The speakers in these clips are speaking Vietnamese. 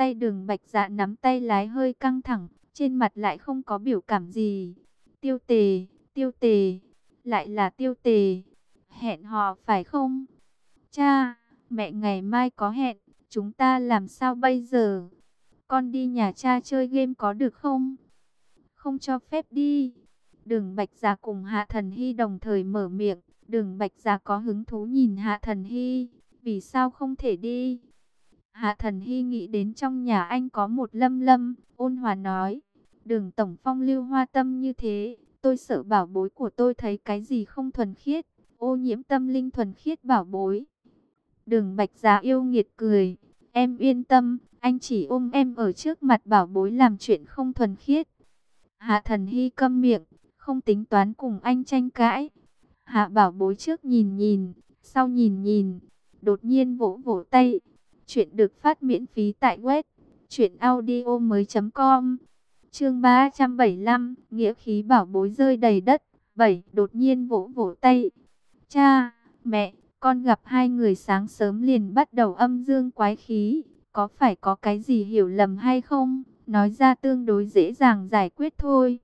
tay Đường Bạch Dạ nắm tay lái hơi căng thẳng, trên mặt lại không có biểu cảm gì. Tiêu Tề, Tiêu Tề, lại là Tiêu Tề. Hẹn hò phải không? Cha, mẹ ngày mai có hẹn, chúng ta làm sao bây giờ? Con đi nhà cha chơi game có được không? Không cho phép đi. Đường Bạch Dạ cùng Hạ Thần Hy đồng thời mở miệng. Đường Bạch Dạ có hứng thú nhìn Hạ Thần Hy. Vì sao không thể đi? Hạ Thần Hy nghĩ đến trong nhà anh có một Lâm Lâm, ôn hòa nói. Đường Tổng Phong lưu hoa tâm như thế, tôi sợ bảo bối của tôi thấy cái gì không thuần khiết, ô nhiễm tâm linh thuần khiết bảo bối. Đường Bạch Dạ yêu nghiệt cười. Em yên tâm, anh chỉ ôm em ở trước mặt bảo bối làm chuyện không thuần khiết. Hạ Thần Hy câm miệng, không tính toán cùng anh tranh cãi. Hạ bảo bối trước nhìn nhìn, sau nhìn nhìn, đột nhiên vỗ vỗ tay. Chuyện được phát miễn phí tại web truyệnaudiomoi.com. Chương 375, nghĩa khí bảo bối rơi đầy đất. 7. Đột nhiên vỗ vỗ tay. Cha, mẹ, con gặp hai người sáng sớm liền bắt đầu âm dương quái khí, có phải có cái gì hiểu lầm hay không? Nói ra tương đối dễ dàng giải quyết thôi.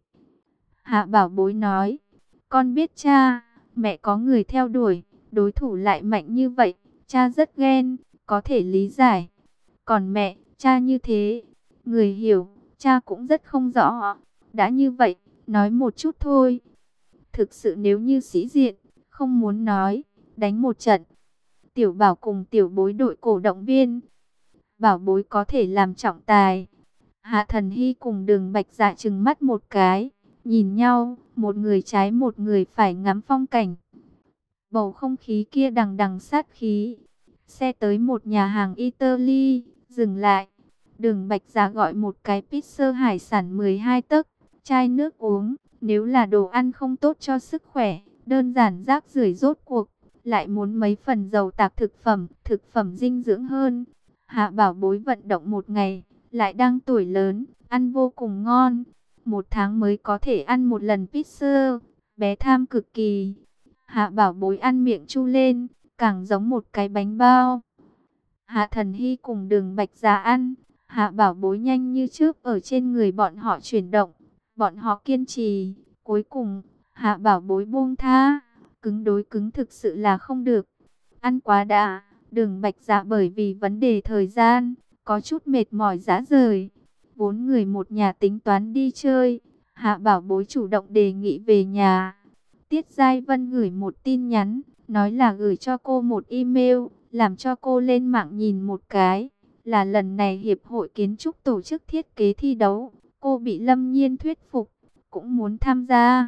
Hạ bảo bối nói, con biết cha, mẹ có người theo đuổi, đối thủ lại mạnh như vậy, cha rất ghen, có thể lý giải. Còn mẹ, cha như thế, người hiểu, cha cũng rất không rõ. Đã như vậy, nói một chút thôi. Thực sự nếu như sĩ diện, không muốn nói, đánh một trận. Tiểu Bảo cùng Tiểu Bối đội cổ động viên. Bảo bối có thể làm trọng tài. Hạ Thần Hy cùng Đường Bạch Dạ trừng mắt một cái, nhìn nhau, một người trái một người phải ngắm phong cảnh. Bầu không khí kia đằng đằng sát khí. Xe tới một nhà hàng Italy, dừng lại. Đường Bạch Dạ gọi một cái pizza hải sản 12 tấc, chai nước uống. Nếu là đồ ăn không tốt cho sức khỏe, đơn giản rác rưởi rốt cuộc, lại muốn mấy phần dầu tạp thực phẩm dinh dưỡng hơn. Hạ bảo bối vận động một ngày, lại đang tuổi lớn, ăn vô cùng ngon. Một tháng mới có thể ăn một lần pizza, bé tham cực kỳ. Hạ bảo bối ăn miệng chu lên, càng giống một cái bánh bao. Hạ Thần Hy cùng Đường Bạch Dạ ăn, Hạ bảo bối nhanh như trước ở trên người bọn họ chuyển động. Bọn họ kiên trì, cuối cùng, Hạ bảo bối buông tha, cứng đối cứng thực sự là không được. Ăn quá đã, Đường Bạch Dạ bởi vì vấn đề thời gian, có chút mệt mỏi rã rời. 4 người một nhà tính toán đi chơi, Hạ bảo bối chủ động đề nghị về nhà. Tiết Giai Vân gửi một tin nhắn, nói là gửi cho cô một email, làm cho cô lên mạng nhìn một cái. Là lần này Hiệp hội Kiến trúc tổ chức thiết kế thi đấu, cô bị Lâm Nhiên thuyết phục, cũng muốn tham gia.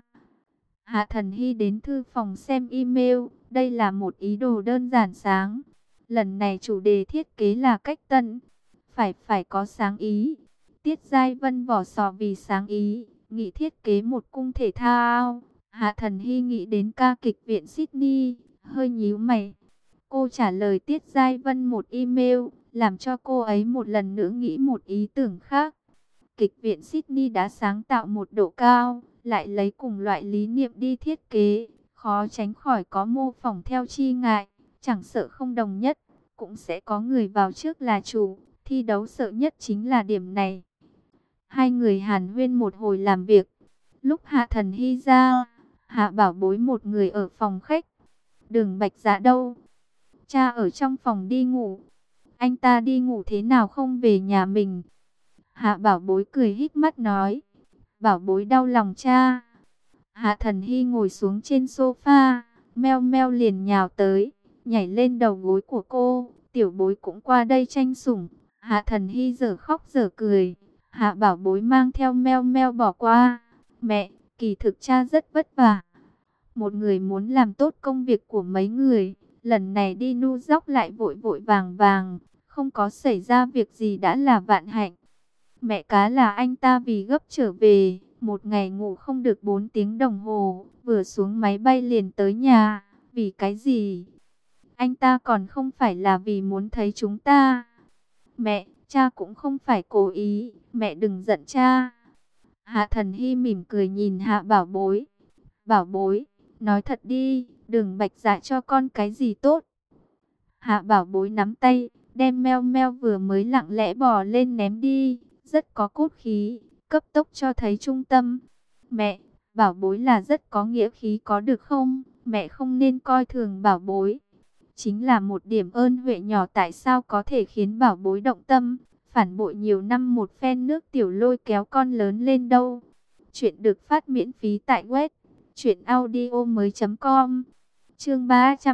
Hạ Thần Hy đến thư phòng xem email, đây là một ý đồ đơn giản sáng. Lần này chủ đề thiết kế là cách tân, phải có sáng ý. Tiết Giai Vân vỏ sò vì sáng ý, nghĩ thiết kế một cung thể thao. Hạ Thần Hy nghĩ đến ca kịch viện Sydney, hơi nhíu mày. Cô trả lời Tiết Giai Vân một email, làm cho cô ấy một lần nữa nghĩ một ý tưởng khác. Kịch viện Sydney đã sáng tạo một độ cao, lại lấy cùng loại lý niệm đi thiết kế, khó tránh khỏi có mô phỏng theo chi ngại, chẳng sợ không đồng nhất, cũng sẽ có người vào trước là chủ, thi đấu sợ nhất chính là điểm này. Hai người hàn huyên một hồi làm việc, lúc Hạ Thần Hy ra, Hạ bảo bối một người ở phòng khách. Đường Bạch Dạ đâu? Cha ở trong phòng đi ngủ. Anh ta đi ngủ thế nào không về nhà mình? Hạ bảo bối cười híp mắt nói. Bảo bối đau lòng cha. Hạ Thần Hy ngồi xuống trên sofa, meo meo liền nhào tới, nhảy lên đầu gối của cô. Tiểu bối cũng qua đây tranh sủng. Hạ Thần Hy dở khóc dở cười. Hạ bảo bối mang theo meo meo bỏ qua. Mẹ, kỳ thực cha rất vất vả. Một người muốn làm tốt công việc của mấy người, lần này đi New York lại vội vội vàng vàng, không có xảy ra việc gì đã là vạn hạnh. Mẹ cá là anh ta vì gấp trở về, một ngày ngủ không được 4 tiếng đồng hồ, vừa xuống máy bay liền tới nhà. Vì cái gì? Anh ta còn không phải là vì muốn thấy chúng ta. Mẹ, cha cũng không phải cố ý, mẹ đừng giận cha. Hạ Thần Hy mỉm cười nhìn Hạ bảo bối. Bảo bối, nói thật đi, Đường Bạch Dạ cho con cái gì tốt? Hạ bảo bối nắm tay, đem meo meo vừa mới lặng lẽ bò lên ném đi, rất có cốt khí, cấp tốc cho thấy trung tâm. Mẹ, bảo bối là rất có nghĩa khí có được không? Mẹ không nên coi thường bảo bối. Chính là một điểm ơn huệ nhỏ tại sao có thể khiến bảo bối động tâm, phản bội nhiều năm một phen nước tiểu lôi kéo con lớn lên đâu. Chuyện được phát miễn phí tại web truyệnaudiomoi.com. Chương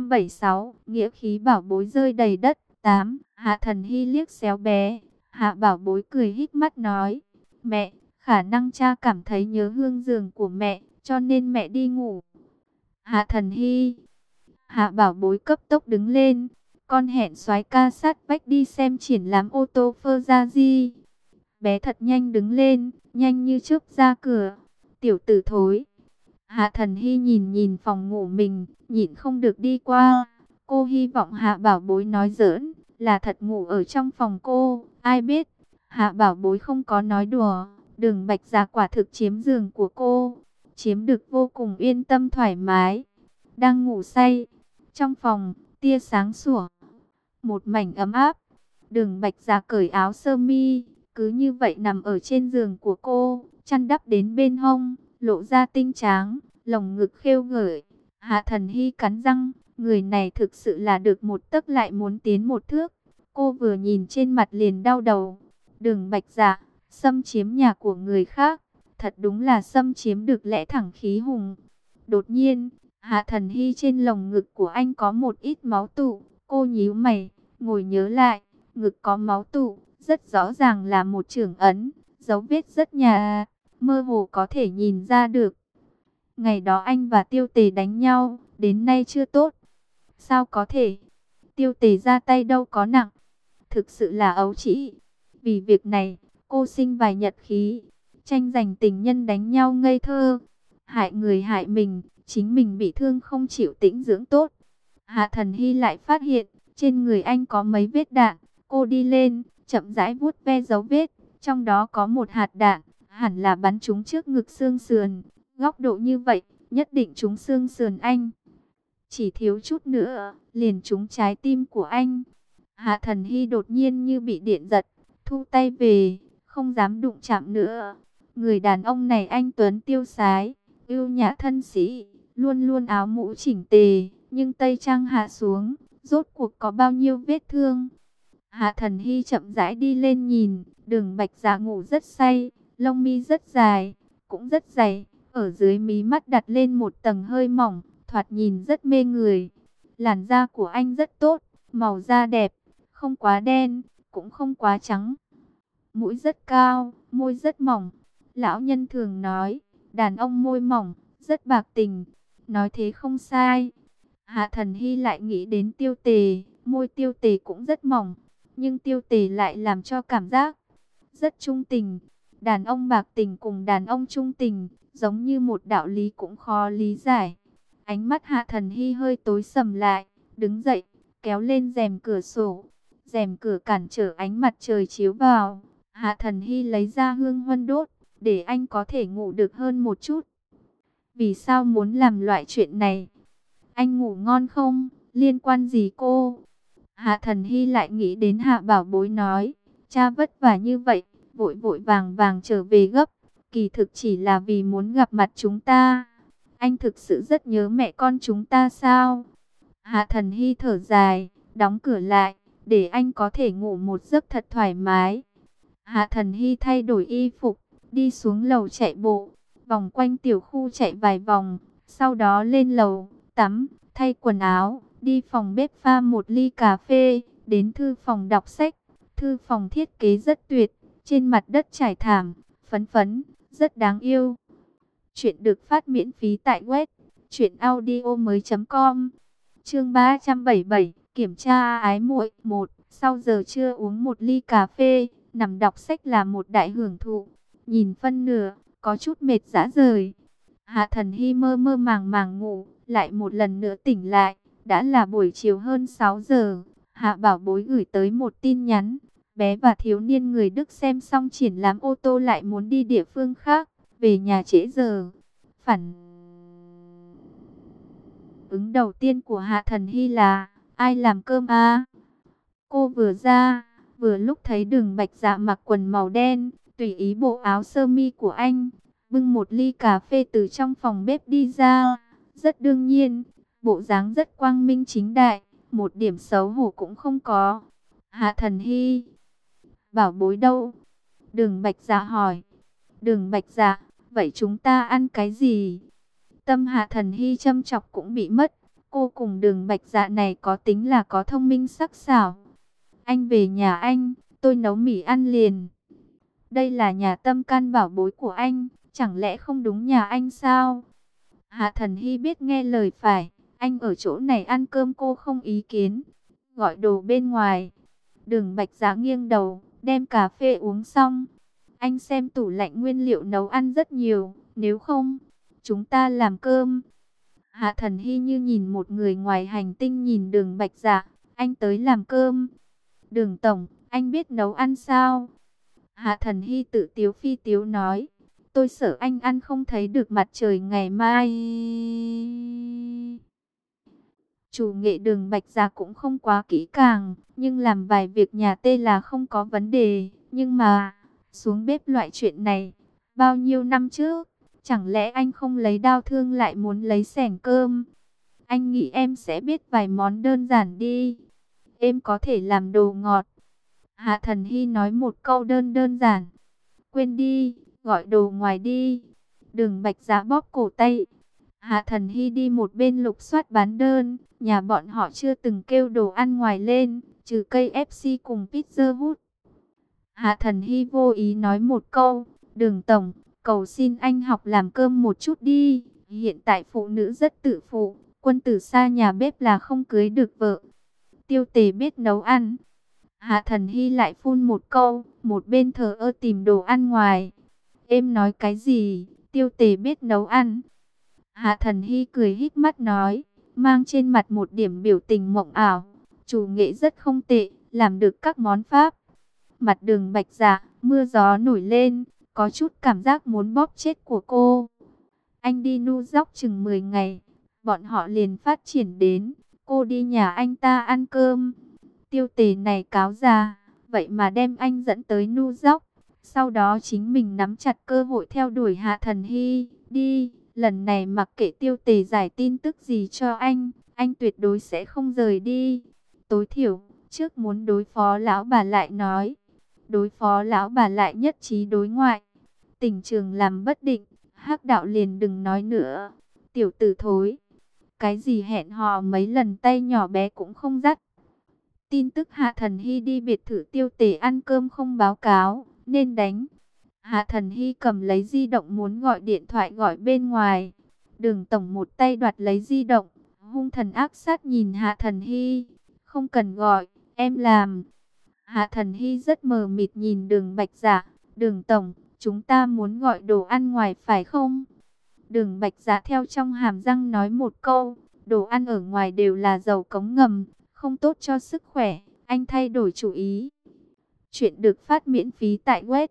376, nghĩa khí bảo bối rơi đầy đất. 8. Hạ Thần Hy liếc xéo bé. Hạ bảo bối cười híp mắt nói, mẹ, khả năng cha cảm thấy nhớ hương giường của mẹ, cho nên mẹ đi ngủ. Hạ Thần Hy. Hạ bảo bối cấp tốc đứng lên. Con hẹn soái ca sát vách đi xem triển lãm ô tô Ferrari. Bé thật nhanh đứng lên, nhanh như chớp ra cửa. Tiểu tử thối. Hạ Thần Hy nhìn nhìn phòng ngủ mình, nhịn không được đi qua. Cô hy vọng Hạ bảo bối nói giỡn, là thật ngủ ở trong phòng cô. Ai biết, Hạ bảo bối không có nói đùa. Đường Bạch Dạ quả thực chiếm giường của cô, chiếm được vô cùng yên tâm thoải mái. Đang ngủ say, trong phòng, tia sáng sủa, một mảnh ấm áp. Đường Bạch Dạ cởi áo sơ mi, cứ như vậy nằm ở trên giường của cô, chăn đắp đến bên hông, lộ ra tinh tráng, lồng ngực khêu gợi. Hạ Thần Hy cắn răng, người này thực sự là được một tấc lại muốn tiến một thước. Cô vừa nhìn trên mặt liền đau đầu. Đường Bạch Dạ, xâm chiếm nhà của người khác, thật đúng là xâm chiếm được lẽ thẳng khí hùng. Đột nhiên, Hạ Thần Hy trên lồng ngực của anh có một ít máu tụ. Cô nhíu mày, ngồi nhớ lại, ngực có máu tụ, rất rõ ràng là một chưởng ấn, dấu vết rất nhà, mơ hồ có thể nhìn ra được. Ngày đó anh và Tiêu Tề đánh nhau, đến nay chưa tốt. Sao có thể? Tiêu Tề ra tay đâu có nặng, thực sự là ấu trĩ. Vì việc này, cô sinh vài nhật khí, tranh giành tình nhân đánh nhau ngây thơ, hại người hại mình, chính mình bị thương không chịu tĩnh dưỡng tốt. Hạ Thần Hy lại phát hiện, trên người anh có mấy vết đạn. Cô đi lên, chậm rãi vuốt ve dấu vết, trong đó có một hạt đạn, hẳn là bắn trúng trước ngực xương sườn. Góc độ như vậy, nhất định trúng xương sườn anh. Chỉ thiếu chút nữa, liền trúng trái tim của anh. Hạ Thần Hy đột nhiên như bị điện giật, thu tay về, không dám đụng chạm nữa. Người đàn ông này anh tuấn tiêu sái, ưu nhã thân sĩ, luôn luôn áo mũ chỉnh tề, nhưng tây trang hạ xuống, rốt cuộc có bao nhiêu vết thương. Hạ Thần Hy chậm rãi đi lên nhìn, Đường Bạch Dạ ngủ rất say, lông mi rất dài, cũng rất dày, ở dưới mí mắt đặt lên một tầng hơi mỏng, thoạt nhìn rất mê người. Làn da của anh rất tốt, màu da đẹp, không quá đen, cũng không quá trắng. Mũi rất cao, môi rất mỏng. Lão nhân thường nói, đàn ông môi mỏng, rất bạc tình. Nói thế không sai. Hạ Thần Hy lại nghĩ đến Tiêu Tề, môi Tiêu Tề cũng rất mỏng, nhưng Tiêu Tề lại làm cho cảm giác rất trung tình. Đàn ông bạc tình cùng đàn ông trung tình, giống như một đạo lý cũng khó lý giải. Ánh mắt Hạ Thần Hy hơi tối sầm lại, đứng dậy, kéo lên rèm cửa sổ. Rèm cửa cản trở ánh mặt trời chiếu vào. Hạ Thần Hy lấy ra hương huân đốt, để anh có thể ngủ được hơn một chút. Vì sao muốn làm loại chuyện này? Anh ngủ ngon không? Liên quan gì cô? Hạ Thần Hy lại nghĩ đến Hạ Bảo Bối nói, cha vất vả như vậy, vội vội vàng vàng trở về gấp, kỳ thực chỉ là vì muốn gặp mặt chúng ta. Anh thực sự rất nhớ mẹ con chúng ta sao? Hạ Thần Hy thở dài, đóng cửa lại, để anh có thể ngủ một giấc thật thoải mái. Hạ Thần Hy thay đổi y phục, đi xuống lầu chạy bộ, vòng quanh tiểu khu chạy vài vòng, sau đó lên lầu, tắm, thay quần áo, đi phòng bếp pha một ly cà phê, đến thư phòng đọc sách. Thư phòng thiết kế rất tuyệt, trên mặt đất trải thảm, phấn phấn, rất đáng yêu. Chuyện được phát miễn phí tại web truyệnaudiomoi.com. Chương 377, kiểm tra ái muội 1. Sau giờ trưa uống một ly cà phê, nằm đọc sách là một đại hưởng thụ. Nhìn phân nửa, có chút mệt rã rời. Hạ Thần Hy mơ mơ màng màng ngủ, lại một lần nữa tỉnh lại. Đã là buổi chiều hơn 6 giờ. Hạ Bảo Bối gửi tới một tin nhắn. Bé và thiếu niên người Đức xem xong triển lãm ô tô lại muốn đi địa phương khác, về nhà trễ giờ. Phản ứng đầu tiên của Hạ Thần Hy là, ai làm cơm à? Cô vừa ra, vừa lúc thấy Đường Bạch Dạ mặc quần màu đen, tùy ý bộ áo sơ mi của anh, bưng một ly cà phê từ trong phòng bếp đi ra. Rất đương nhiên, bộ dáng rất quang minh chính đại, một điểm xấu hổ cũng không có. Hạ Thần Hy, bảo bối đâu? Đường Bạch Dạ hỏi. Đường Bạch Dạ, vậy chúng ta ăn cái gì? Tâm Hạ Thần Hy châm chọc cũng bị mất. Cô cùng Đường Bạch Dạ này có tính là có thông minh sắc sảo. Anh về nhà anh, tôi nấu mì ăn liền. Đây là nhà tâm can bảo bối của anh, chẳng lẽ không đúng nhà anh sao? Hạ Thần Hy biết nghe lời phải, anh ở chỗ này ăn cơm cô không ý kiến. Gọi đồ bên ngoài. Đường Bạch Dạ nghiêng đầu, đem cà phê uống xong. Anh xem tủ lạnh nguyên liệu nấu ăn rất nhiều, nếu không, chúng ta làm cơm. Hạ Thần Hy như nhìn một người ngoài hành tinh nhìn Đường Bạch Dạ, anh tới làm cơm. Đường tổng, anh biết nấu ăn sao? Hạ Thần Hy tự tiếu phi tiếu nói, tôi sợ anh ăn không thấy được mặt trời ngày mai. Chủ nghệ Đường Bạch Dạ cũng không quá kỹ càng, nhưng làm vài việc nhà tê là không có vấn đề. Nhưng mà, xuống bếp loại chuyện này, bao nhiêu năm trước, chẳng lẽ anh không lấy đao thương lại muốn lấy xẻng cơm? Anh nghĩ em sẽ biết vài món đơn giản đi. Em có thể làm đồ ngọt. Hạ Thần Hy nói một câu đơn giản. Quên đi, gọi đồ ngoài đi. Đường Bạch Dạ bóp cổ tay. Hạ Thần Hy đi một bên lục soát bán đơn. Nhà bọn họ chưa từng kêu đồ ăn ngoài lên, trừ cây FC cùng Pizza Hut. Hạ Thần Hy vô ý nói một câu. Đường tổng, cầu xin anh học làm cơm một chút đi. Hiện tại phụ nữ rất tự phụ. Quân tử xa nhà bếp là không cưới được vợ. Tiêu Tề biết nấu ăn. Hạ Thần Hy lại phun một câu, một bên thờ ơ tìm đồ ăn ngoài. Em nói cái gì? Tiêu Tề biết nấu ăn. Hạ Thần Hy cười híp mắt nói, mang trên mặt một điểm biểu tình mộng ảo. Chủ nghệ rất không tệ, làm được các món Pháp. Mặt Đường Bạch Dạ, mưa gió nổi lên, có chút cảm giác muốn bóp chết của cô. Anh đi New York chừng 10 ngày, bọn họ liền phát triển đến, cô đi nhà anh ta ăn cơm. Tiêu Tề này cáo già, vậy mà đem anh dẫn tới New York. Sau đó chính mình nắm chặt cơ hội theo đuổi Hạ Thần Hy. Đi, lần này mặc kệ Tiêu Tề giải tin tức gì cho anh tuyệt đối sẽ không rời đi. Tối thiểu, trước muốn đối phó lão bà lại nói. Đối phó lão bà lại nhất trí đối ngoại. Tình trường làm bất định, Hắc đạo liền đừng nói nữa. Tiểu tử thối, cái gì hẹn hò mấy lần tay nhỏ bé cũng không dắt. Tin tức Hạ Thần Hy đi biệt thự Tiêu Tề ăn cơm không báo cáo, nên đánh. Hạ Thần Hy cầm lấy di động muốn gọi điện thoại gọi bên ngoài. Đường tổng một tay đoạt lấy di động, hung thần ác sát nhìn Hạ Thần Hy. Không cần gọi, em làm. Hạ Thần Hy rất mờ mịt nhìn Đường Bạch Dạ. Đường tổng, chúng ta muốn gọi đồ ăn ngoài phải không? Đường Bạch Dạ theo trong hàm răng nói một câu, đồ ăn ở ngoài đều là dầu cống ngầm, không tốt cho sức khỏe, anh thay đổi chủ ý. Chuyện được phát miễn phí tại web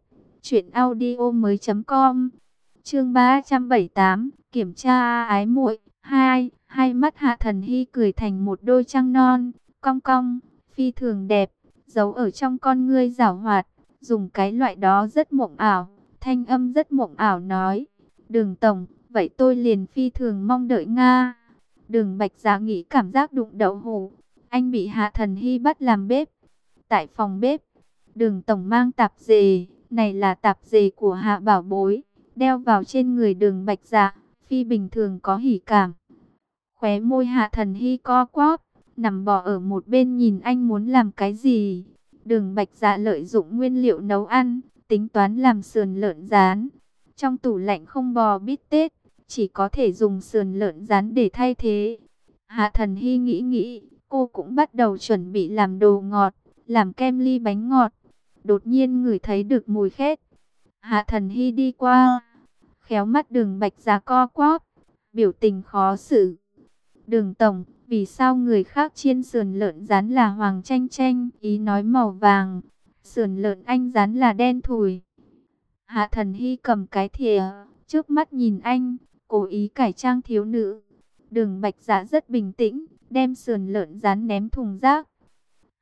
truyệnaudiomoi.com. Chương 378, kiểm tra ái muội 2, hai mắt Hạ Thần Hy cười thành một đôi trăng non, cong cong, phi thường đẹp, giấu ở trong con ngươi giảo hoạt, dùng cái loại đó rất mộng ảo, thanh âm rất mộng ảo nói: "Đường tổng, vậy tôi liền phi thường mong đợi Nga." Đường Bạch Dạ nghĩ cảm giác đụng đậu hũ. Anh bị Hạ Thần Hy bắt làm bếp. Tại phòng bếp, Đường tổng mang tạp dề, này là tạp dề của Hạ bảo bối, đeo vào trên người Đường Bạch Dạ, phi bình thường có hỉ cảm. Khóe môi Hạ Thần Hy co quắp, nằm bò ở một bên nhìn anh muốn làm cái gì. Đường Bạch Dạ lợi dụng nguyên liệu nấu ăn, tính toán làm sườn lợn rán. Trong tủ lạnh không bò bít tết, chỉ có thể dùng sườn lợn rán để thay thế. Hạ Thần Hy nghĩ, cô cũng bắt đầu chuẩn bị làm đồ ngọt, làm kem ly bánh ngọt. Đột nhiên ngửi thấy được mùi khét. Hạ Thần Hy đi qua, khéo mắt Đường Bạch Dạ co quắp, biểu tình khó xử. Đường tổng, vì sao người khác chiên sườn lợn rán là hoàng chanh chanh, ý nói màu vàng, sườn lợn anh rán là đen thùi. Hạ Thần Hy cầm cái thìa, trước mắt nhìn anh, cố ý cải trang thiếu nữ. Đường Bạch Dạ rất bình tĩnh, đem sườn lợn rán ném thùng rác.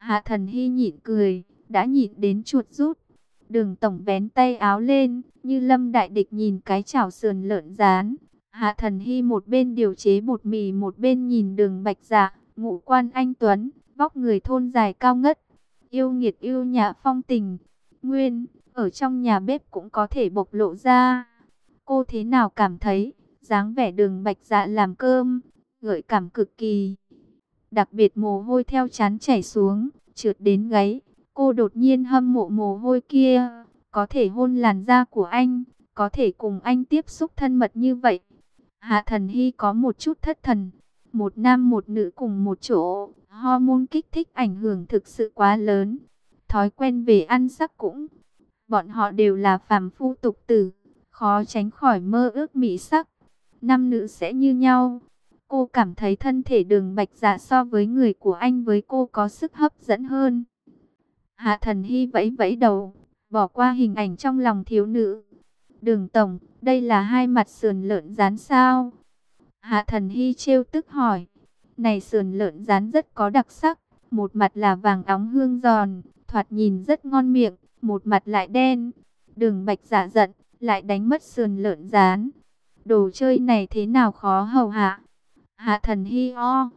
Hạ Thần Hy nhịn cười, đã nhịn đến chuột rút. Đường tổng vén tay áo lên, như lâm đại địch nhìn cái chảo sườn lợn rán. Hạ Thần Hy một bên điều chế bột mì, một bên nhìn Đường Bạch Dạ, ngũ quan anh tuấn, vóc người thon dài cao ngất, yêu nghiệt yêu nhã phong tình. Nguyên, ở trong nhà bếp cũng có thể bộc lộ ra. Cô thế nào cảm thấy, dáng vẻ Đường Bạch Dạ làm cơm, gợi cảm cực kỳ. Đặc biệt mồ hôi theo trán chảy xuống, trượt đến gáy. Cô đột nhiên hâm mộ mồ hôi kia, có thể hôn làn da của anh, có thể cùng anh tiếp xúc thân mật như vậy. Hạ Thần Hy có một chút thất thần. Một nam một nữ cùng một chỗ, hormone kích thích ảnh hưởng thực sự quá lớn. Thói quen về ăn sắc cũng, bọn họ đều là phàm phu tục tử, khó tránh khỏi mơ ước mỹ sắc. Nam nữ sẽ như nhau. Cô cảm thấy thân thể Đường Bạch Dạ so với người của anh với cô có sức hấp dẫn hơn. Hạ Thần Hy vẫy vẫy đầu, bỏ qua hình ảnh trong lòng thiếu nữ. Đường tổng, đây là hai mặt sườn lợn rán sao? Hạ Thần Hy trêu tức hỏi. Này, sườn lợn rán rất có đặc sắc. Một mặt là vàng óng hương giòn, thoạt nhìn rất ngon miệng. Một mặt lại đen. Đường Bạch Dạ giận, lại đánh mất sườn lợn rán. Đồ chơi này thế nào khó hầu hạ? Hạ Thần Hy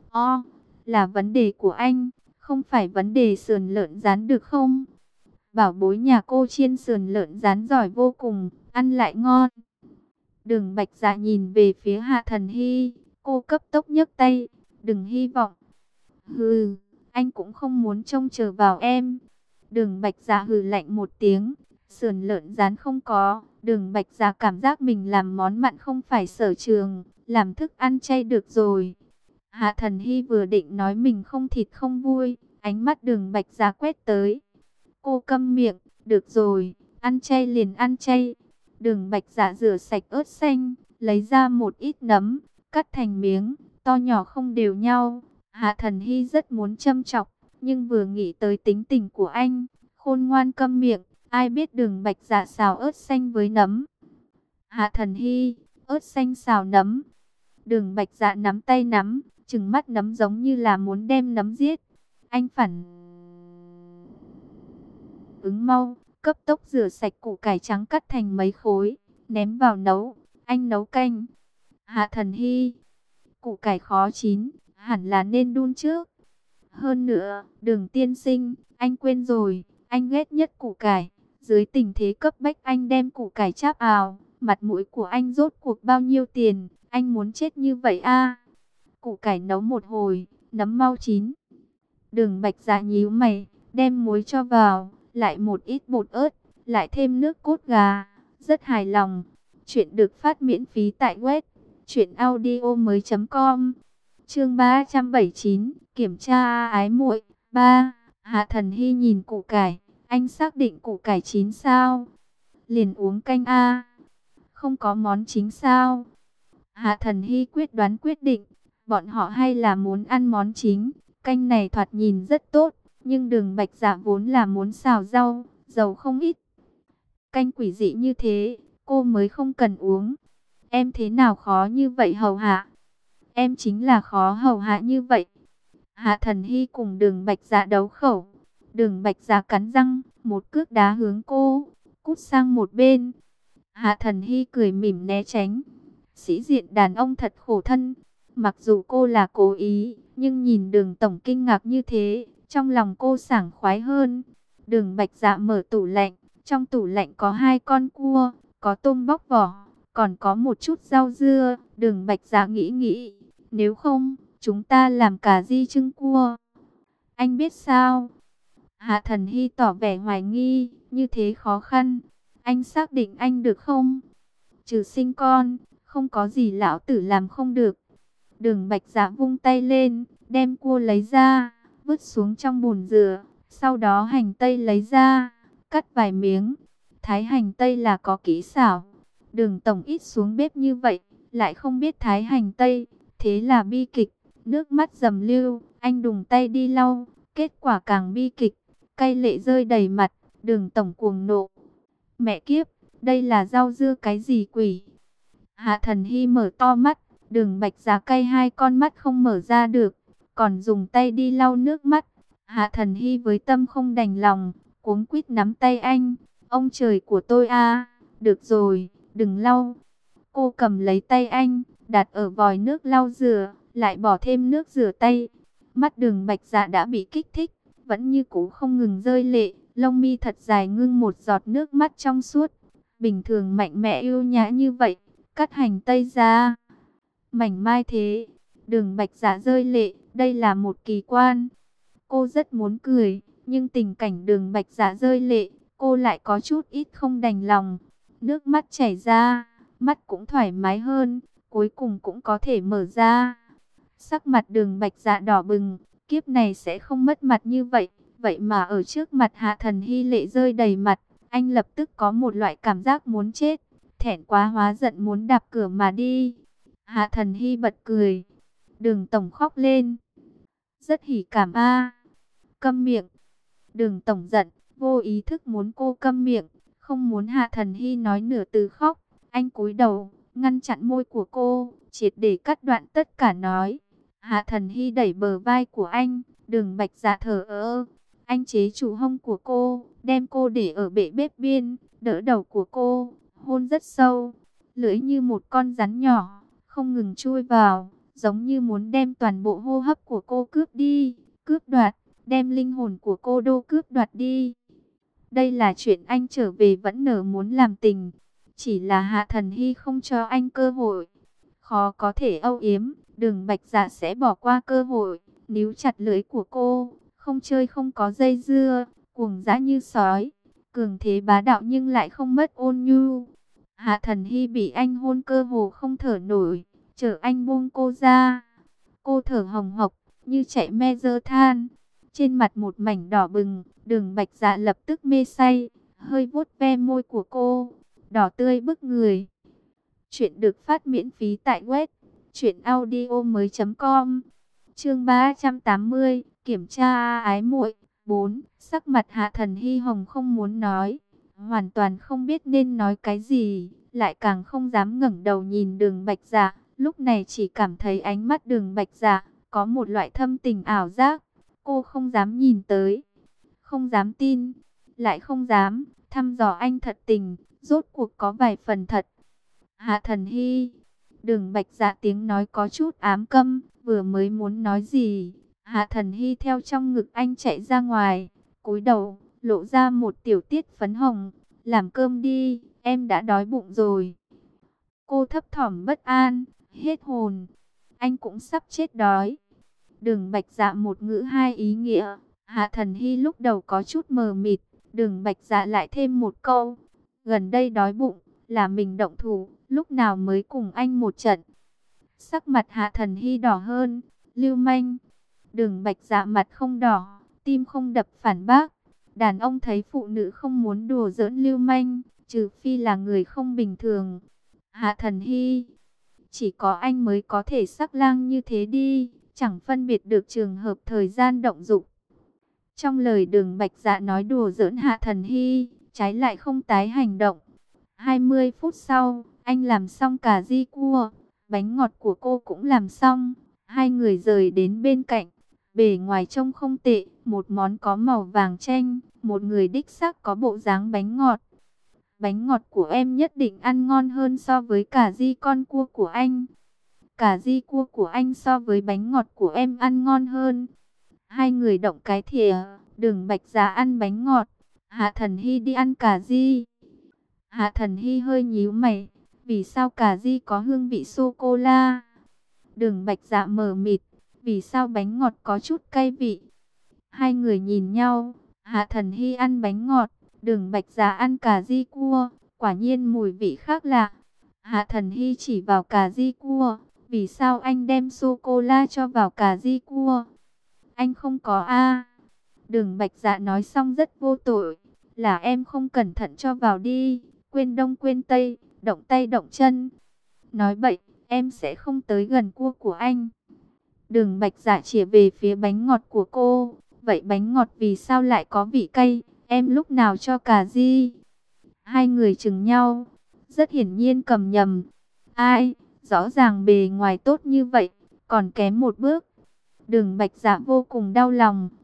là vấn đề của anh, không phải vấn đề sườn lợn rán được không? Bảo bối nhà cô chiên sườn lợn rán giỏi vô cùng, ăn lại ngon. Đường Bạch Dạ nhìn về phía Hạ Thần Hy, cô cấp tốc nhấc tay, đừng hy vọng. Hừ, anh cũng không muốn trông chờ vào em. Đường Bạch Dạ hừ lạnh một tiếng, sườn lợn rán không có. Đường Bạch Dạ cảm giác mình làm món mặn không phải sở trường, làm thức ăn chay được rồi. Hạ Thần Hy vừa định nói mình không thịt không vui, ánh mắt Đường Bạch Dạ quét tới. Cô câm miệng, được rồi, ăn chay liền ăn chay. Đường Bạch Dạ rửa sạch ớt xanh, lấy ra một ít nấm, cắt thành miếng, to nhỏ không đều nhau. Hạ Thần Hy rất muốn châm chọc, nhưng vừa nghĩ tới tính tình của anh, khôn ngoan câm miệng. Ai biết Đường Bạch Dạ xào ớt xanh với nấm. Hạ Thần Hy, ớt xanh xào nấm. Đường Bạch Dạ nắm tay nắm, trừng mắt nấm giống như là muốn đem nấm giết. Anh phản ứng mau, cấp tốc rửa sạch củ cải trắng cắt thành mấy khối, ném vào nấu. Anh nấu canh. Hạ Thần Hy, củ cải khó chín, hẳn là nên đun trước. Hơn nữa, Đường tiên sinh, anh quên rồi, anh ghét nhất củ cải. Dưới tình thế cấp bách anh đem củ cải cháp ào, mặt mũi của anh rốt cuộc bao nhiêu tiền, anh muốn chết như vậy a? Củ cải nấu một hồi, nấm mau chín. Đường Bạch Dạ nhíu mày, đem muối cho vào, lại một ít bột ớt, lại thêm nước cốt gà, rất hài lòng. Chuyện được phát miễn phí tại web truyệnaudiomoi.com. Chương 379, kiểm tra ái muội 3. Hạ Thần Hy nhìn củ cải, anh xác định củ cải chín sao? Liền uống canh a. Không có món chính sao? Hạ Thần Hy quyết đoán quyết định, bọn họ hay là muốn ăn món chính. Canh này thoạt nhìn rất tốt, nhưng Đường Bạch Dạ vốn là muốn xào rau, dầu không ít. Canh quỷ dị như thế, cô mới không cần uống. Em thế nào khó như vậy hầu hạ? Em chính là khó hầu hạ như vậy. Hạ Thần Hy cùng Đường Bạch Dạ đấu khẩu. Đường Bạch Dạ cắn răng, một cước đá hướng cô, cút sang một bên. Hạ Thần Hy cười mỉm né tránh. Sĩ diện đàn ông thật khổ thân. Mặc dù cô là cố ý, nhưng nhìn Đường tổng kinh ngạc như thế, trong lòng cô sảng khoái hơn. Đường Bạch Dạ mở tủ lạnh, trong tủ lạnh có 2 con cua, có tôm bóc vỏ, còn có một chút rau dưa. Đường Bạch Dạ nghĩ, nếu không, chúng ta làm cà ri trưng cua. Anh biết sao? Hạ Thần Hy tỏ vẻ hoài nghi, như thế khó khăn. Anh xác định anh được không? Trừ sinh con, không có gì lão tử làm không được. Đường Bạch Dạ vung tay lên, đem cua lấy ra, vứt xuống trong bồn rửa. Sau đó hành tây lấy ra, cắt vài miếng. Thái hành tây là có kỹ xảo. Đường tổng ít xuống bếp như vậy, lại không biết thái hành tây. Thế là bi kịch, nước mắt dầm lưu. Anh đùng tay đi lau, kết quả càng bi kịch. Cay lệ rơi đầy mặt, Đường tổng cuồng nộ. Mẹ kiếp, đây là rau dưa cái gì quỷ? Hạ Thần Hy mở to mắt, Đường Bạch Dạ cay 2 con mắt không mở ra được, còn dùng tay đi lau nước mắt. Hạ Thần Hy với tâm không đành lòng, cuống quýt nắm tay anh. Ông trời của tôi a, được rồi, đừng lau. Cô cầm lấy tay anh, đặt ở vòi nước lau rửa, lại bỏ thêm nước rửa tay. Mắt Đường Bạch Dạ đã bị kích thích, vẫn như cũ không ngừng rơi lệ, lông mi thật dài ngưng một giọt nước mắt trong suốt. Bình thường mạnh mẽ yêu nhã như vậy, cắt hành tây ra, mảnh mai thế. Đường Bạch Dạ rơi lệ, đây là một kỳ quan. Cô rất muốn cười, nhưng tình cảnh Đường Bạch Dạ rơi lệ, cô lại có chút ít không đành lòng. Nước mắt chảy ra, mắt cũng thoải mái hơn, cuối cùng cũng có thể mở ra. Sắc mặt Đường Bạch Dạ đỏ bừng, kiếp này sẽ không mất mặt như vậy. Vậy mà ở trước mặt Hạ Thần Hy lệ rơi đầy mặt, anh lập tức có một loại cảm giác muốn chết. Thẹn quá hóa giận muốn đạp cửa mà đi. Hạ Thần Hy bật cười. Đường Tổng khóc lên. Rất hỉ cảm a. Câm miệng. Đường Tổng giận, vô ý thức muốn cô câm miệng, không muốn Hạ Thần Hy nói nửa từ khóc. Anh cúi đầu, ngăn chặn môi của cô, triệt để cắt đoạn tất cả nói. Hạ Thần Hy đẩy bờ vai của anh, Đường Bạch Dạ thở ơ. Anh chế trụ hông của cô, đem cô để ở bệ bếp biên, đỡ đầu của cô, hôn rất sâu. Lưỡi như một con rắn nhỏ, không ngừng chui vào, giống như muốn đem toàn bộ hô hấp của cô cướp đi, cướp đoạt, đem linh hồn của cô đô cướp đoạt đi. Đây là chuyện anh trở về vẫn nở muốn làm tình, chỉ là Hạ Thần Hy không cho anh cơ hội. Khó có thể âu yếm, Đường Bạch Dạ sẽ bỏ qua cơ hội, níu chặt lưỡi của cô, không chơi không có dây dưa, cuồng dã như sói, cường thế bá đạo nhưng lại không mất ôn nhu. Hạ Thần Hy bị anh hôn cơ hồ không thở nổi, chờ anh buông cô ra. Cô thở hồng hộc, như chạy me dơ than. Trên mặt một mảnh đỏ bừng, Đường Bạch Dạ lập tức mê say, hơi vuốt ve môi của cô, đỏ tươi bức người. Chuyện được phát miễn phí tại web truyệnaudiomoi.com. Chương 380, kiểm tra ái muội 4. Sắc mặt Hạ Thần Hy hồng không muốn nói, hoàn toàn không biết nên nói cái gì, lại càng không dám ngẩng đầu nhìn Đường Bạch Dạ. Lúc này chỉ cảm thấy ánh mắt Đường Bạch Dạ có một loại thâm tình ảo giác. Cô không dám nhìn tới, không dám tin, lại không dám thăm dò anh thật tình, rốt cuộc có vài phần thật. Hạ Thần Hy. Đường Bạch Dạ tiếng nói có chút ám câm, vừa mới muốn nói gì, Hạ Thần Hy theo trong ngực anh chạy ra ngoài, cúi đầu, lộ ra một tiểu tiết phấn hồng. Làm cơm đi, em đã đói bụng rồi. Cô thấp thỏm bất an, hết hồn. Anh cũng sắp chết đói. Đường Bạch Dạ một ngữ hai ý nghĩa. Hạ Thần Hy lúc đầu có chút mờ mịt, Đường Bạch Dạ lại thêm một câu. Gần đây đói bụng, là mình động thủ, lúc nào mới cùng anh một trận. Sắc mặt Hạ Thần Hy đỏ hơn, lưu manh. Đường Bạch Dạ mặt không đỏ, tim không đập phản bác. Đàn ông thấy phụ nữ không muốn đùa giỡn lưu manh, trừ phi là người không bình thường. Hạ Thần Hy, chỉ có anh mới có thể sắc lang như thế đi, chẳng phân biệt được trường hợp thời gian động dục. Trong lời Đường Bạch Dạ nói đùa giỡn Hạ Thần Hy, trái lại không tái hành động. 20 phút sau, anh làm xong cà ri cua, bánh ngọt của cô cũng làm xong. Hai người rời đến bên cạnh, bề ngoài trông không tệ, một món có màu vàng chanh, một người đích xác có bộ dáng bánh ngọt. Bánh ngọt của em nhất định ăn ngon hơn so với cà ri con cua của anh. Cà ri cua của anh so với bánh ngọt của em ăn ngon hơn. Hai người động cái thìa, Đường Bạch Dạ ăn bánh ngọt, Hạ Thần Hy đi ăn cà ri. Hạ Thần Hy hơi nhíu mày, vì sao cà ri có hương vị sô-cô-la? Đường Bạch Dạ mờ mịt, vì sao bánh ngọt có chút cay vị? Hai người nhìn nhau, Hạ Thần Hy ăn bánh ngọt, Đường Bạch Dạ ăn cà ri cua, quả nhiên mùi vị khác lạ. Hạ Thần Hy chỉ vào cà ri cua, vì sao anh đem sô-cô-la cho vào cà ri cua? Anh không có a. Đường Bạch Dạ nói xong rất vô tội, là em không cẩn thận cho vào đi, quên đông quên tây, động tay động chân. Nói bậy, em sẽ không tới gần cua của anh. Đường Bạch Dạ chỉ về phía bánh ngọt của cô, vậy bánh ngọt vì sao lại có vị cay, em lúc nào cho cà ri? Hai người chừng nhau, rất hiển nhiên cầm nhầm. Ai, rõ ràng bề ngoài tốt như vậy, còn kém một bước. Đường Bạch Dạ vô cùng đau lòng,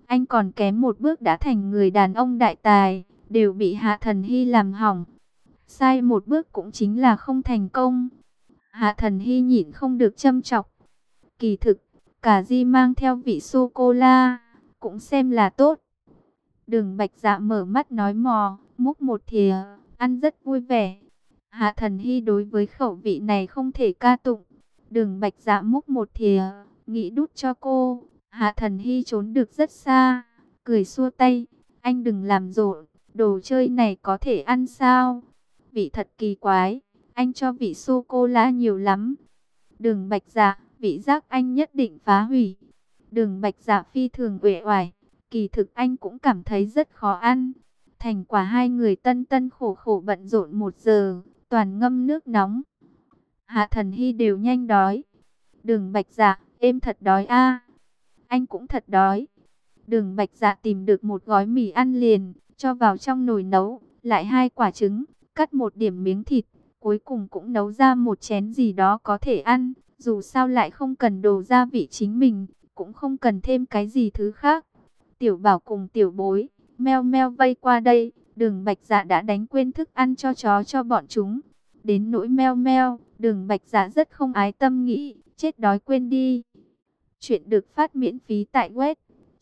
anh còn kém một bước đã thành người đàn ông đại tài, đều bị Hạ Thần Hy làm hỏng. Sai một bước cũng chính là không thành công. Hạ Thần Hy nhịn không được châm chọc. Kỳ thực, cả Di mang theo vị sô-cô-la, cũng xem là tốt. Đường Bạch Dạ mở mắt nói mò, múc một thìa, ăn rất vui vẻ. Hạ Thần Hy đối với khẩu vị này không thể ca tụng. Đường Bạch Dạ múc một thìa, nghĩ đút cho cô. Hạ Thần Hy trốn được rất xa, cười xua tay. Anh đừng làm rộn, đồ chơi này có thể ăn sao? Vị thật kỳ quái, anh cho vị sô-cô-la nhiều lắm. Đường Bạch Dạ, vị giác anh nhất định phá hủy. Đường Bạch Dạ phi thường uể oải, kỳ thực anh cũng cảm thấy rất khó ăn. Thành quả hai người tân tân khổ khổ bận rộn 1 giờ, toàn ngâm nước nóng. Hạ Thần Hy đều nhanh đói. Đường Bạch Dạ, em thật đói a. Anh cũng thật đói. Đường Bạch Dạ tìm được một gói mì ăn liền, cho vào trong nồi nấu, lại 2 quả trứng, cắt một điểm miếng thịt, cuối cùng cũng nấu ra một chén gì đó có thể ăn, dù sao lại không cần đồ gia vị chính mình, cũng không cần thêm cái gì thứ khác. Tiểu Bảo cùng Tiểu Bối, meo meo vây qua đây, Đường Bạch Dạ đã đánh quên thức ăn cho chó cho bọn chúng. Đến nỗi meo meo, Đường Bạch Dạ rất không ái tâm nghĩ, chết đói quên đi. Chuyện được phát miễn phí tại web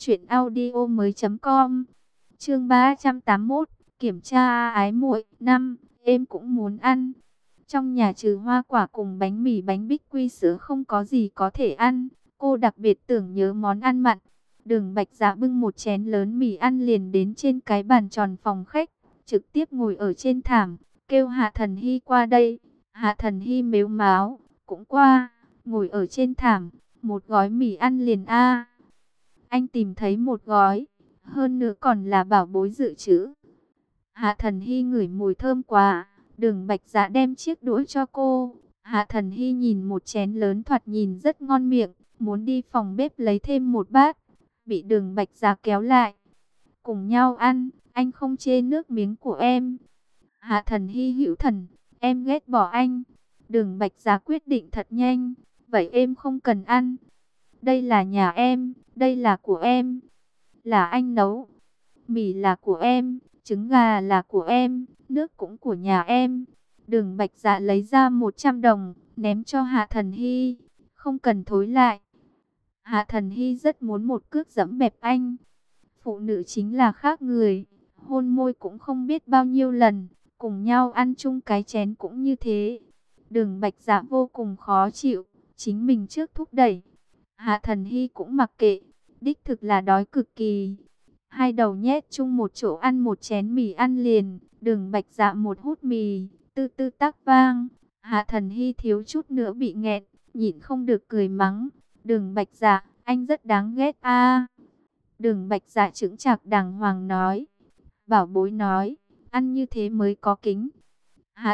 truyệnaudiomoi.com. Chương 381, kiểm tra ái muội 5, em cũng muốn ăn. Trong nhà trừ hoa quả cùng bánh mì bánh bích quy sữa không có gì có thể ăn, cô đặc biệt tưởng nhớ món ăn mặn. Đường Bạch Dạ bưng một chén lớn mì ăn liền đến trên cái bàn tròn phòng khách, trực tiếp ngồi ở trên thảm, kêu Hạ Thần Hy qua đây. Hạ Thần Hy mếu máo, cũng qua, ngồi ở trên thảm, một gói mì ăn liền a. Anh tìm thấy một gói, hơn nữa còn là bảo bối dự trữ. Hạ Thần Hy ngửi mùi thơm quá, Đường Bạch Dạ đem chiếc đũa cho cô. Hạ Thần Hy nhìn một chén lớn thoạt nhìn rất ngon miệng, muốn đi phòng bếp lấy thêm một bát, bị Đường Bạch Dạ kéo lại. Cùng nhau ăn, anh không chê nước miếng của em. Hạ Thần Hy hữu thần, em ghét bỏ anh. Đường Bạch Dạ quyết định thật nhanh, vậy em không cần ăn. Đây là nhà em, đây là của em, là anh nấu. Mì là của em, trứng gà là của em, nước cũng của nhà em. Đường Bạch Dạ lấy ra 100 đồng, ném cho Hạ Thần Hy, không cần thối lại. Hạ Thần Hy rất muốn một cước giẫm bẹp anh. Phụ nữ chính là khác người, hôn môi cũng không biết bao nhiêu lần, cùng nhau ăn chung cái chén cũng như thế. Đường Bạch Dạ vô cùng khó chịu, chính mình trước thúc đẩy. Hạ Thần Hy cũng mặc kệ, đích thực là đói cực kỳ. Hai đầu nhét chung một chỗ ăn một chén mì ăn liền, Đường Bạch Dạ một hút mì, tư tư tác vang. Hạ Thần Hy thiếu chút nữa bị nghẹn, nhịn không được cười mắng. Đường Bạch Dạ, anh rất đáng ghét a. Đường Bạch Dạ chững chạc đàng hoàng nói. Bảo bối nói, ăn như thế mới có kính. Hạ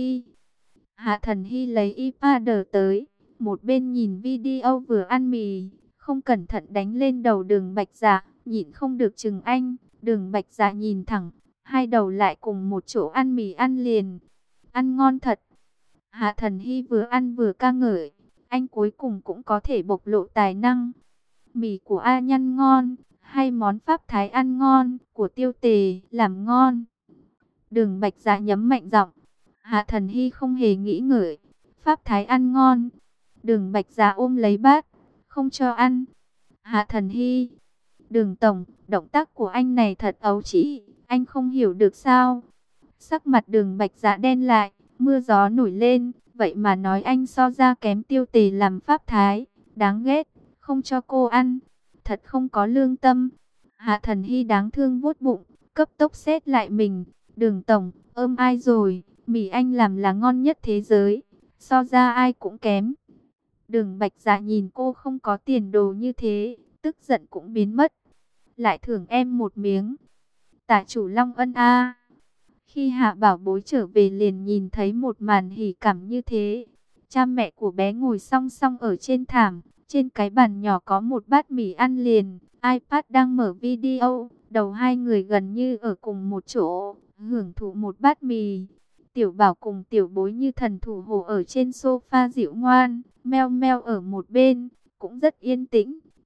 Thần Hy lấy iPad tới, một bên nhìn video vừa ăn mì, không cẩn thận đánh lên đầu Đường Bạch Dạ, nhịn không được chừng anh. Đường Bạch Dạ nhìn thẳng, hai đầu lại cùng một chỗ ăn mì ăn liền. Ăn ngon thật. Hạ Thần Hy vừa ăn vừa ca ngợi, anh cuối cùng cũng có thể bộc lộ tài năng. Mì của A Nhăn ngon, hay món Pháp Thái ăn ngon, của Tiêu Tề làm ngon. Đường Bạch Dạ nhấm mạnh giọng. Hạ Thần Hy không hề nghĩ ngợi, Pháp Thái ăn ngon. Đường Bạch Dạ ôm lấy bát, không cho ăn. Hạ Thần Hy, Đường tổng, động tác của anh này thật ấu trĩ, anh không hiểu được sao? Sắc mặt Đường Bạch Dạ đen lại, mưa gió nổi lên, vậy mà nói anh so ra kém Tiêu Tề làm Pháp Thái, đáng ghét, không cho cô ăn, thật không có lương tâm. Hạ Thần Hy đáng thương vuốt bụng, cấp tốc xét lại mình. Đường tổng, ôm ai rồi, mì anh làm là ngon nhất thế giới, so ra ai cũng kém. Đường Bạch Dạ nhìn cô không có tiền đồ như thế, tức giận cũng biến mất. Lại thưởng em một miếng. Tả chủ Long Ân a. Khi Hạ Bảo Bối trở về liền nhìn thấy một màn hỉ cảm như thế. Cha mẹ của bé ngồi song song ở trên thảm, trên cái bàn nhỏ có một bát mì ăn liền, iPad đang mở video, đầu hai người gần như ở cùng một chỗ, hưởng thụ một bát mì. Tiểu Bảo cùng Tiểu Bối như thần thủ hộ ở trên sofa dịu ngoan, meo meo ở một bên, cũng rất yên tĩnh.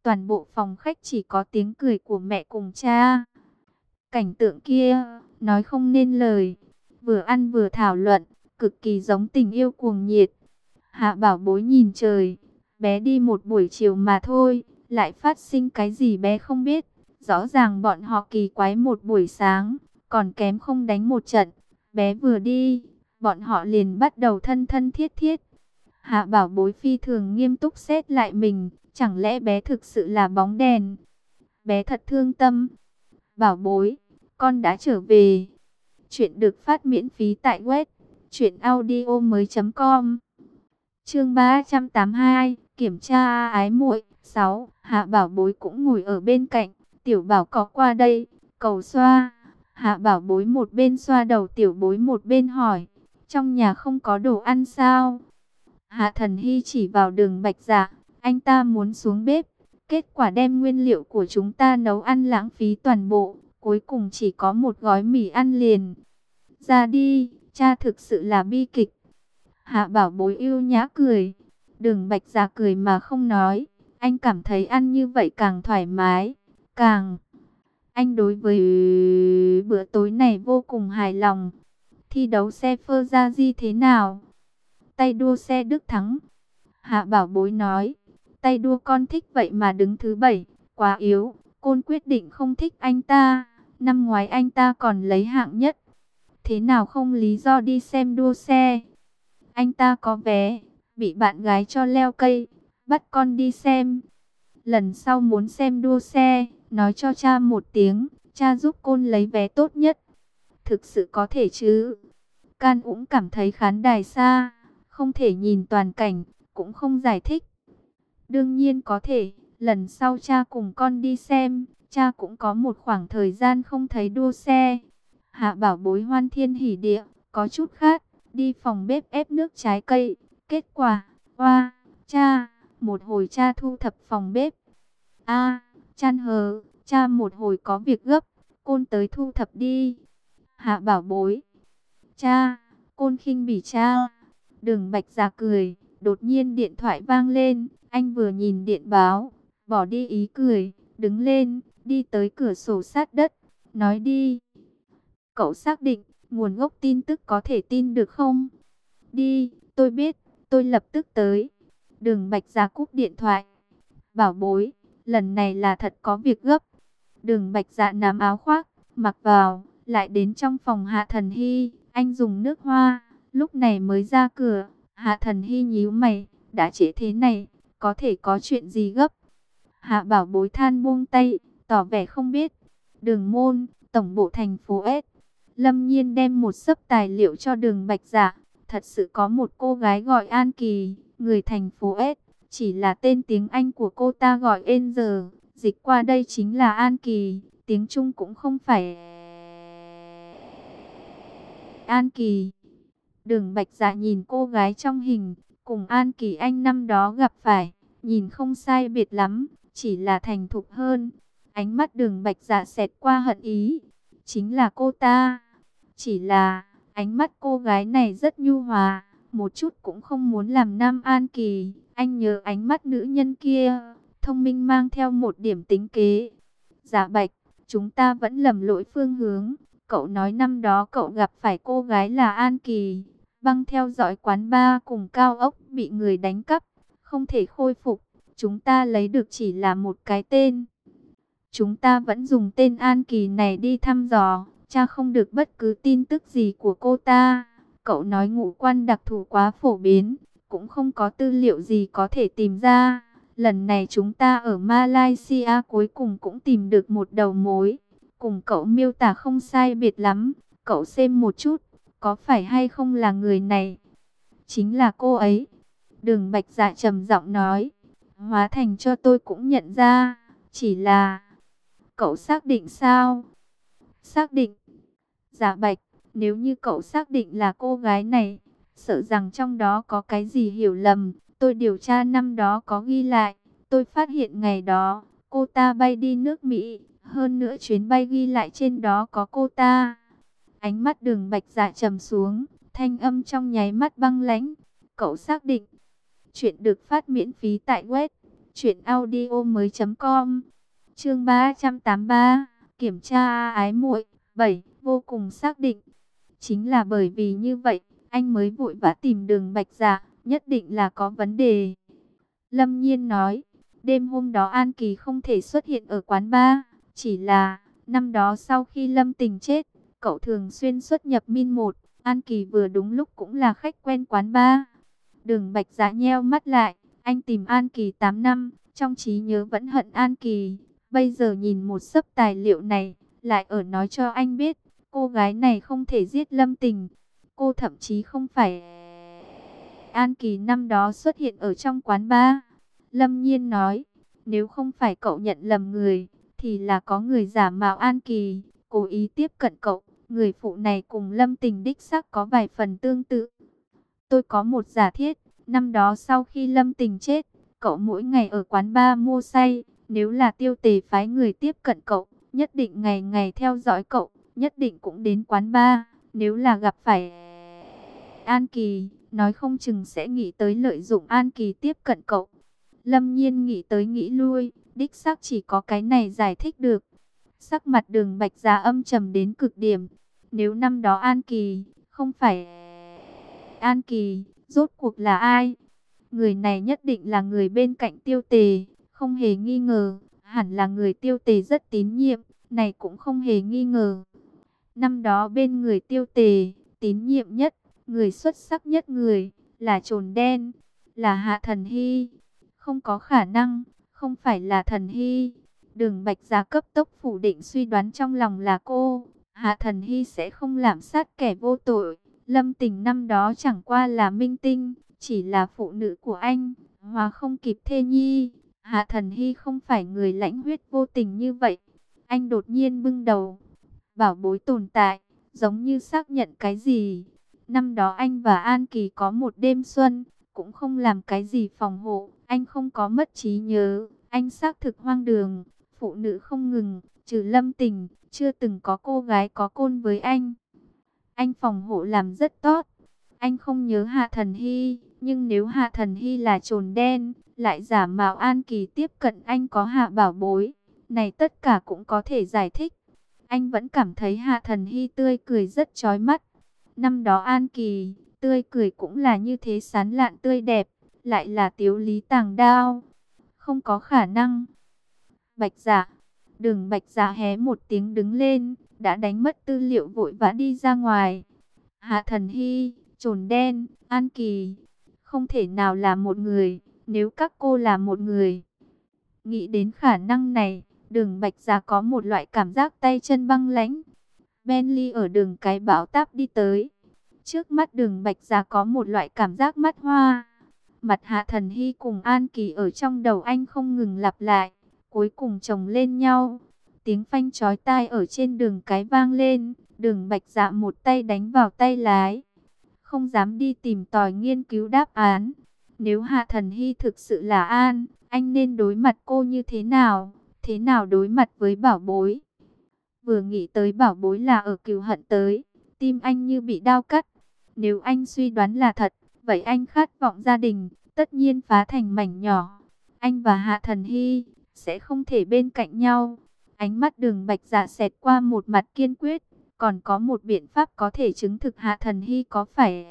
Toàn bộ phòng khách chỉ có tiếng cười của mẹ cùng cha. Cảnh tượng kia, nói không nên lời. Vừa ăn vừa thảo luận, cực kỳ giống tình yêu cuồng nhiệt. Hạ Bảo Bối nhìn trời, bé đi một buổi chiều mà thôi, lại phát sinh cái gì bé không biết. Rõ ràng bọn họ kỳ quái một buổi sáng, còn kém không đánh một trận. Bé vừa đi, bọn họ liền bắt đầu thân thân thiết thiết. Hạ Bảo Bối phi thường nghiêm túc xét lại mình, chẳng lẽ bé thực sự là bóng đèn? Bé thật thương tâm. Bảo Bối, con đã trở về. Chuyện được phát miễn phí tại web truyệnaudiomoi.com. Chương 382, kiểm tra ái muội 6. Hạ Bảo Bối cũng ngồi ở bên cạnh, Tiểu Bảo có qua đây, cầu xoa. Hạ Bảo Bối một bên xoa đầu Tiểu Bối một bên hỏi, trong nhà không có đồ ăn sao? Hạ Thần Hy chỉ vào Đường Bạch Dạ, anh ta muốn xuống bếp, kết quả đem nguyên liệu của chúng ta nấu ăn lãng phí toàn bộ, cuối cùng chỉ có một gói mì ăn liền. Ra đi, cha thực sự là bi kịch. Hạ Bảo Bối yêu nhã cười. Đường Bạch Dạ cười mà không nói. Anh cảm thấy ăn như vậy càng thoải mái. Anh đối với bữa tối này vô cùng hài lòng. Thi đấu xe Ferrari thế nào? Tay đua xe Đức thắng. Hạ Bảo Bối nói. Tay đua con thích vậy mà đứng thứ 7. Quá yếu. Côn quyết định không thích anh ta. Năm ngoái anh ta còn lấy hạng nhất. Thế nào không lý do đi xem đua xe? Anh ta có vé, bị bạn gái cho leo cây, bắt con đi xem. Lần sau muốn xem đua xe, nói cho cha một tiếng, cha giúp Côn lấy vé tốt nhất. Thực sự có thể chứ? Can cũng cảm thấy khán đài xa, không thể nhìn toàn cảnh, cũng không giải thích. Đương nhiên có thể, lần sau cha cùng con đi xem, cha cũng có một khoảng thời gian không thấy đua xe. Hạ Bảo Bối hoan thiên hỉ địa, có chút khát, đi phòng bếp ép nước trái cây. Kết quả, cha, một hồi cha thu thập phòng bếp. Chan hờ, cha một hồi có việc gấp, Côn tới thu thập đi. Hạ Bảo Bối, cha, Côn khinh bỉ cha. Đường Bạch Dạ cười, đột nhiên điện thoại vang lên, anh vừa nhìn điện báo, bỏ đi ý cười, đứng lên, đi tới cửa sổ sát đất, nói đi. Cậu xác định, nguồn gốc tin tức có thể tin được không? Đi, tôi biết, tôi lập tức tới. Đường Bạch Dạ cúp điện thoại. Bảo Bối, lần này là thật có việc gấp. Đường Bạch Dạ nắm áo khoác, mặc vào, lại đến trong phòng Hạ Thần Hy. Anh dùng nước hoa, lúc này mới ra cửa. Hạ Thần Hy nhíu mày, đã trễ thế này, có thể có chuyện gì gấp? Hạ Bảo Bối than buông tay, tỏ vẻ không biết. Đường Môn, tổng bộ thành phố S. Lâm Nhiên đem một xấp tài liệu cho Đường Bạch Dạ. Thật sự có một cô gái gọi An Kỳ, người thành phố S. Chỉ là tên tiếng Anh của cô ta gọi Angel, dịch qua đây chính là An Kỳ. Tiếng Trung cũng không phải An Kỳ. Đường Bạch Dạ nhìn cô gái trong hình, cùng An Kỳ anh năm đó gặp phải, nhìn không sai biệt lắm, chỉ là thành thục hơn. Ánh mắt Đường Bạch Dạ xẹt qua hận ý, chính là cô ta. Chỉ là, ánh mắt cô gái này rất nhu hòa, một chút cũng không muốn làm Nam An Kỳ. Anh nhớ ánh mắt nữ nhân kia, thông minh mang theo một điểm tính kế. Dạ Bạch, chúng ta vẫn lầm lỗi phương hướng. Cậu nói năm đó cậu gặp phải cô gái là An Kỳ, băng theo dõi quán bar cùng cao ốc bị người đánh cắp, không thể khôi phục. Chúng ta lấy được chỉ là một cái tên. Chúng ta vẫn dùng tên An Kỳ này đi thăm dò, cha không được bất cứ tin tức gì của cô ta. Cậu nói ngũ quan đặc thù quá phổ biến, cũng không có tư liệu gì có thể tìm ra. Lần này chúng ta ở Malaysia cuối cùng cũng tìm được một đầu mối. Cùng cậu miêu tả không sai biệt lắm. Cậu xem một chút, có phải hay không là người này? Chính là cô ấy. Đường Bạch Dạ trầm giọng nói. Hóa thành cho tôi cũng nhận ra. Chỉ là... Cậu xác định sao? Xác định. Dạ Bạch, nếu như cậu xác định là cô gái này, sợ rằng trong đó có cái gì hiểu lầm. Tôi điều tra năm đó có ghi lại. Tôi phát hiện ngày đó, cô ta bay đi nước Mỹ. Hơn nữa chuyến bay ghi lại trên đó có cô ta. Ánh mắt Đường Bạch Dạ trầm xuống, thanh âm trong nháy mắt băng lãnh. Cậu xác định. Chuyện được phát miễn phí tại web truyệnaudiomoi.com. Chương 383, kiểm tra ái muội 7, vô cùng xác định. Chính là bởi vì như vậy, anh mới vội vã tìm Đường Bạch Dạ, nhất định là có vấn đề. Lâm Nhiên nói, đêm hôm đó An Kỳ không thể xuất hiện ở quán bar, chỉ là năm đó sau khi Lâm Tình chết, cậu thường xuyên xuất nhập Min 1, An Kỳ vừa đúng lúc cũng là khách quen quán bar. Đường Bạch Dạ nheo mắt lại, anh tìm An Kỳ 8 năm, trong trí nhớ vẫn hận An Kỳ, bây giờ nhìn một xấp tài liệu này, lại ở nói cho anh biết, cô gái này không thể giết Lâm Tình. Cô thậm chí không phải An Kỳ năm đó xuất hiện ở trong quán bar. Lâm Nhiên nói, nếu không phải cậu nhận lầm người, thì là có người giả mạo An Kỳ, cố ý tiếp cận cậu. Người phụ này cùng Lâm Tình đích xác có vài phần tương tự. Tôi có một giả thiết, năm đó sau khi Lâm Tình chết, cậu mỗi ngày ở quán bar mua say, nếu là Tiêu Tề phái người tiếp cận cậu, nhất định ngày ngày theo dõi cậu, nhất định cũng đến quán bar. Nếu là gặp phải An Kỳ, nói không chừng sẽ nghĩ tới lợi dụng An Kỳ tiếp cận cậu. Lâm Nhiên nghĩ tới nghĩ lui, đích xác chỉ có cái này giải thích được. Sắc mặt Đường Bạch Dạ âm trầm đến cực điểm. Nếu năm đó An Kỳ, không phải An Kỳ, rốt cuộc là ai? Người này nhất định là người bên cạnh Tiêu Tề, không hề nghi ngờ, hẳn là người Tiêu Tề rất tín nhiệm, này cũng không hề nghi ngờ. Năm đó bên người Tiêu Tề, tín nhiệm nhất, người xuất sắc nhất người, là Trồn Đen, là Hạ Thần Hy. Không có khả năng, không phải là Thần Hy. Đường Bạch Dạ cấp tốc phủ định suy đoán trong lòng là cô. Hạ Thần Hy sẽ không lạm sát kẻ vô tội. Lâm Tình năm đó chẳng qua là minh tinh, chỉ là phụ nữ của anh, hóa không kịp thê nhi. Hạ Thần Hy không phải người lãnh huyết vô tình như vậy. Anh đột nhiên bưng đầu. Bảo bối tồn tại, giống như xác nhận cái gì. Năm đó anh và An Kỳ có một đêm xuân, cũng không làm cái gì phòng hộ. Anh không có mất trí nhớ, anh xác thực hoang đường. Phụ nữ không ngừng, trừ Lâm Tình, chưa từng có cô gái có côn với anh. Anh phòng hộ làm rất tốt. Anh không nhớ Hạ Thần Hy, nhưng nếu Hạ Thần Hy là Trồn Đen, lại giả mạo An Kỳ tiếp cận anh có Hạ bảo bối, này tất cả cũng có thể giải thích. Anh vẫn cảm thấy Hạ Thần Hy tươi cười rất chói mắt. Năm đó An Kỳ, tươi cười cũng là như thế sán lạn tươi đẹp, lại là tiếu lý tàng đao. Không có khả năng. Bạch Dạ, Đường Bạch Dạ hé một tiếng đứng lên, đã đánh mất tư liệu vội vã đi ra ngoài. Hạ Thần Hy, Trồn Đen, An Kỳ, không thể nào là một người, nếu các cô là một người. Nghĩ đến khả năng này, Đường Bạch Dạ có một loại cảm giác tay chân băng lãnh. Bentley ở đường cái bão táp đi tới. Trước mắt Đường Bạch Dạ có một loại cảm giác mắt hoa. Mặt Hạ Thần Hy cùng An Kỳ ở trong đầu anh không ngừng lặp lại, cuối cùng chồng lên nhau. Tiếng phanh chói tai ở trên đường cái vang lên, Đường Bạch Dạ một tay đánh vào tay lái, không dám đi tìm tòi nghiên cứu đáp án. Nếu Hạ Thần Hy thực sự là An, anh nên đối mặt cô như thế nào? Thế nào đối mặt với bảo bối? Vừa nghĩ tới bảo bối là ở cừu hận tới, tim anh như bị đao cắt. Nếu anh suy đoán là thật, vậy anh khát vọng gia đình, tất nhiên phá thành mảnh nhỏ. Anh và Hạ Thần Hy sẽ không thể bên cạnh nhau. Ánh mắt Đường Bạch Dạ xẹt qua một mặt kiên quyết. Còn có một biện pháp có thể chứng thực Hạ Thần Hy có phải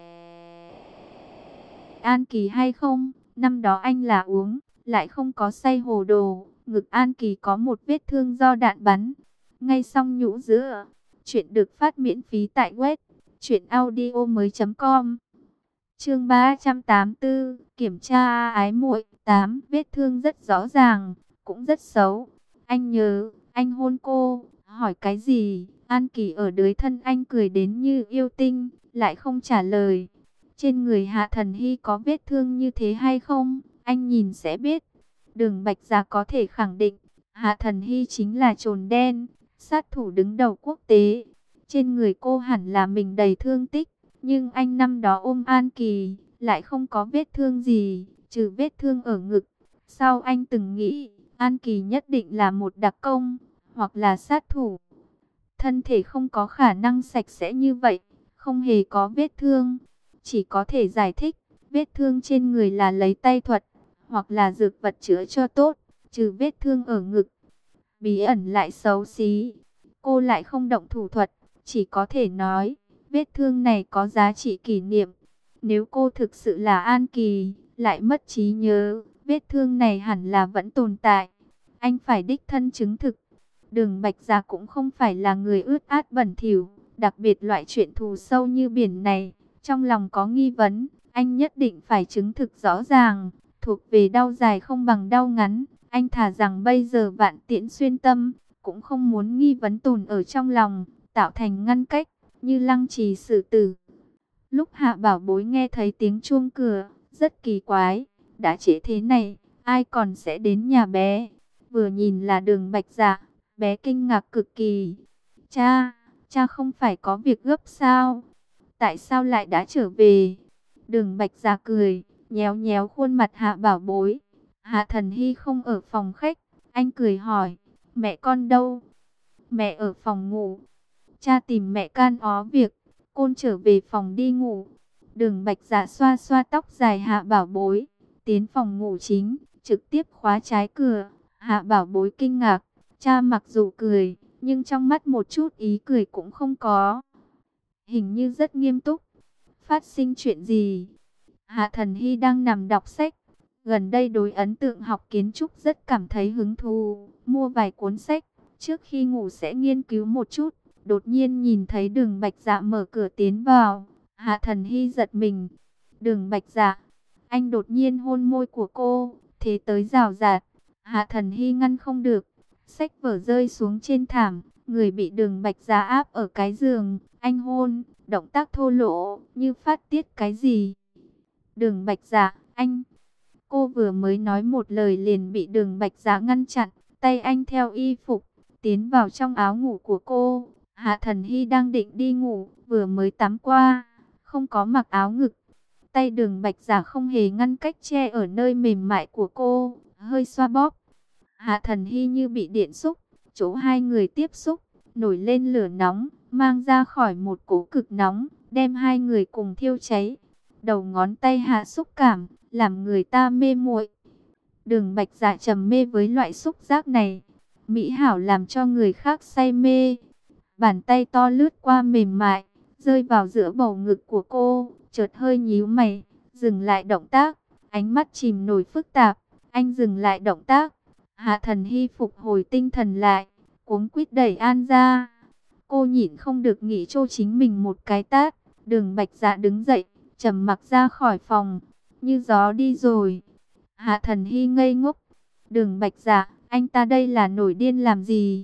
An Kỳ hay không? Năm đó anh là uống, lại không có say hồ đồ. Ngực An Kỳ có một vết thương do đạn bắn. Ngay xong nhũ giữa. Chuyện được phát miễn phí tại web truyệnaudiomoi.com. Chương 384, kiểm tra ái muội 8, vết thương rất rõ ràng, cũng rất xấu. Anh nhớ, anh hôn cô, hỏi cái gì? An Kỳ ở dưới thân anh cười đến như yêu tinh, lại không trả lời. Trên người Hạ Thần Hy có vết thương như thế hay không? Anh nhìn sẽ biết. Đường Bạch Dạ có thể khẳng định, Hạ Thần Hy chính là Trồn Đen, sát thủ đứng đầu quốc tế. Trên người cô hẳn là mình đầy thương tích, nhưng anh năm đó ôm An Kỳ, lại không có vết thương gì, trừ vết thương ở ngực. Sau anh từng nghĩ, An Kỳ nhất định là một đặc công, hoặc là sát thủ. Thân thể không có khả năng sạch sẽ như vậy, không hề có vết thương. Chỉ có thể giải thích, vết thương trên người là lấy tay thuật, hoặc là dược vật chữa cho tốt, trừ vết thương ở ngực. Bí ẩn lại xấu xí, cô lại không động thủ thuật, chỉ có thể nói, vết thương này có giá trị kỷ niệm. Nếu cô thực sự là An Kỳ, lại mất trí nhớ, vết thương này hẳn là vẫn tồn tại. Anh phải đích thân chứng thực. Đường Bạch Dạ cũng không phải là người ướt át bẩn thỉu, đặc biệt loại chuyện thù sâu như biển này, trong lòng có nghi vấn, anh nhất định phải chứng thực rõ ràng, thuộc về đau dài không bằng đau ngắn, anh thà rằng bây giờ vạn tiễn xuyên tâm, cũng không muốn nghi vấn tồn ở trong lòng, tạo thành ngăn cách, như lăng trì xử tử. Lúc Hạ Bảo Bối nghe thấy tiếng chuông cửa, rất kỳ quái, đã trễ thế này, ai còn sẽ đến nhà bé, vừa nhìn là Đường Bạch Dạ. Bé kinh ngạc cực kỳ. Cha không phải có việc gấp sao? Tại sao lại đã trở về? Đường Bạch Dạ cười, nhéo nhéo khuôn mặt Hạ Bảo Bối. Hạ Thần Hy không ở phòng khách. Anh cười hỏi, mẹ con đâu? Mẹ ở phòng ngủ. Cha tìm mẹ can ó việc. Con trở về phòng đi ngủ. Đường Bạch Dạ xoa xoa tóc dài Hạ Bảo Bối. Tiến phòng ngủ chính, trực tiếp khóa trái cửa. Hạ Bảo Bối kinh ngạc. Cha mặc dù cười, nhưng trong mắt một chút ý cười cũng không có. Hình như rất nghiêm túc. Phát sinh chuyện gì? Hạ Thần Hy đang nằm đọc sách. Gần đây đối ấn tượng học kiến trúc rất cảm thấy hứng thú. Mua vài cuốn sách. Trước khi ngủ sẽ nghiên cứu một chút. Đột nhiên nhìn thấy Đường Bạch Dạ mở cửa tiến vào. Hạ Thần Hy giật mình. Đường Bạch Dạ. Anh đột nhiên hôn môi của cô. Thế tới rào rạt. Hạ Thần Hy ngăn không được. Sách vở rơi xuống trên thảm, người bị Đường Bạch Dạ áp ở cái giường, anh hôn, động tác thô lỗ, như phát tiết cái gì. Đường Bạch Dạ, anh. Cô vừa mới nói một lời liền bị Đường Bạch Dạ ngăn chặn, tay anh theo y phục, tiến vào trong áo ngủ của cô. Hạ Thần Hy đang định đi ngủ, vừa mới tắm qua, không có mặc áo ngực. Tay Đường Bạch Dạ không hề ngăn cách che ở nơi mềm mại của cô, hơi xoa bóp. Hạ Thần Hy như bị điện xúc, chỗ hai người tiếp xúc, nổi lên lửa nóng, mang ra khỏi một cỗ cực nóng, đem hai người cùng thiêu cháy. Đầu ngón tay hạ xúc cảm, làm người ta mê muội. Đường Bạch Dạ trầm mê với loại xúc giác này, mỹ hảo làm cho người khác say mê. Bàn tay to lướt qua mềm mại, rơi vào giữa bầu ngực của cô, chợt hơi nhíu mày, dừng lại động tác, ánh mắt chìm nổi phức tạp, anh dừng lại động tác. Hạ Thần Hy phục hồi tinh thần lại, cuống quýt đẩy An ra. Cô nhịn không được nghĩ cho chính mình một cái tát. Đường Bạch Dạ đứng dậy, trầm mặc ra khỏi phòng, như gió đi rồi. Hạ Thần Hy ngây ngốc. Đường Bạch Dạ, anh ta đây là nổi điên làm gì?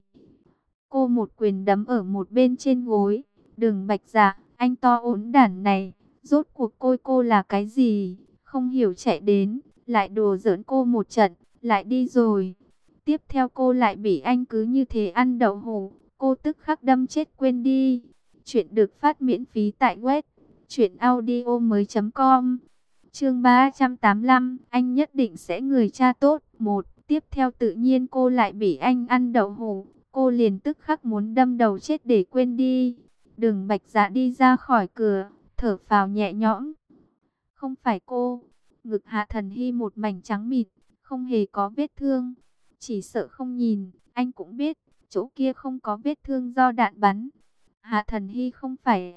Cô một quyền đấm ở một bên trên gối. Đường Bạch Dạ, anh to ổn đản này, rốt cuộc cô là cái gì? Không hiểu chạy đến, lại đùa giỡn cô một trận, lại đi rồi. Tiếp theo cô lại bị anh cứ như thế ăn đậu hũ, cô tức khắc đâm chết quên đi. Chuyện được phát miễn phí tại web truyệnaudiomoi.com. Chương 385, anh nhất định sẽ người cha tốt. Một, tiếp theo tự nhiên cô lại bị anh ăn đậu hũ, cô liền tức khắc muốn đâm đầu chết để quên đi. Đường Bạch Dạ đi ra khỏi cửa, thở phào nhẹ nhõm. Không phải cô. Ngực Hạ Thần Hy một mảnh trắng mịt, không hề có vết thương. Chỉ sợ không nhìn, anh cũng biết, chỗ kia không có vết thương do đạn bắn. Hạ Thần Hy không phải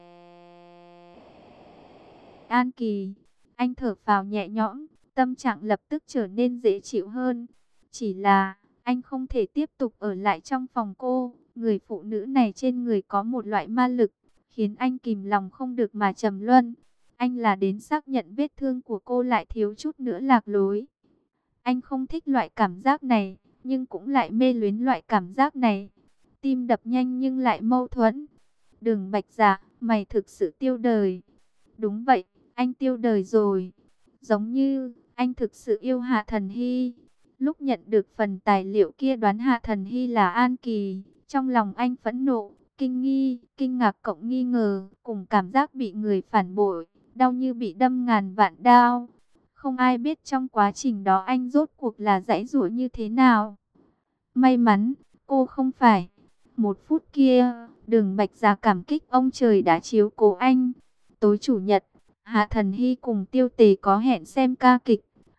An Kỳ. Anh thở phào nhẹ nhõm, tâm trạng lập tức trở nên dễ chịu hơn. Chỉ là, anh không thể tiếp tục ở lại trong phòng cô. Người phụ nữ này trên người có một loại ma lực, khiến anh kìm lòng không được mà trầm luân. Anh là đến xác nhận vết thương của cô lại thiếu chút nữa lạc lối. Anh không thích loại cảm giác này, nhưng cũng lại mê luyến loại cảm giác này. Tim đập nhanh nhưng lại mâu thuẫn. Đường Bạch Dạ, mày thực sự tiêu đời. Đúng vậy, anh tiêu đời rồi. Giống như, anh thực sự yêu Hạ Thần Hy. Lúc nhận được phần tài liệu kia đoán Hạ Thần Hy là An Kỳ, trong lòng anh phẫn nộ, kinh ngạc cộng nghi ngờ, cùng cảm giác bị người phản bội, đau như bị đâm ngàn vạn đao. Không ai biết trong quá trình đó anh rốt cuộc là giãy giụa như thế nào. May mắn, cô không phải. Một phút kia, Đường Bạch Dạ cảm kích ông trời đã chiếu cố anh. Tối chủ nhật, Hạ Thần Hy cùng Tiêu Tề có hẹn xem ca kịch.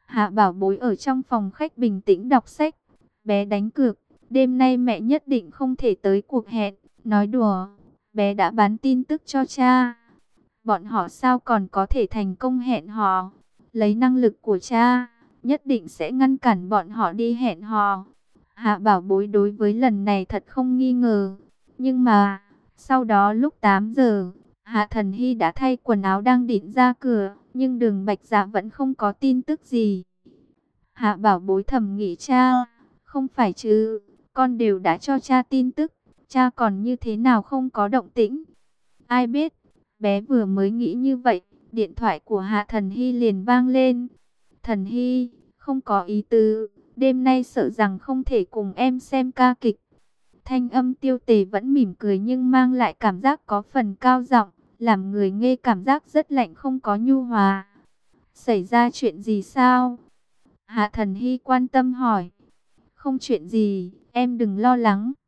Hạ Bảo Bối ở trong phòng khách bình tĩnh đọc sách. Bé đánh cược, đêm nay mẹ nhất định không thể tới cuộc hẹn. Nói đùa, bé đã bán tin tức cho cha. Bọn họ sao còn có thể thành công hẹn hò? Lấy năng lực của cha, nhất định sẽ ngăn cản bọn họ đi hẹn hò. Hạ Bảo Bối đối với lần này thật không nghi ngờ. Nhưng mà, sau đó lúc 8 giờ, Hạ Thần Hy đã thay quần áo đang định ra cửa, nhưng Đường Bạch Dạ vẫn không có tin tức gì. Hạ Bảo Bối thầm nghĩ cha, không phải chứ, con đều đã cho cha tin tức, cha còn như thế nào không có động tĩnh. Ai biết, bé vừa mới nghĩ như vậy, điện thoại của Hạ Thần Hy liền vang lên. Thần Hy, không có ý tứ, đêm nay sợ rằng không thể cùng em xem ca kịch. Thanh âm Tiêu Tề vẫn mỉm cười nhưng mang lại cảm giác có phần cao giọng, làm người nghe cảm giác rất lạnh không có nhu hòa. Xảy ra chuyện gì sao? Hạ Thần Hy quan tâm hỏi. Không chuyện gì, em đừng lo lắng,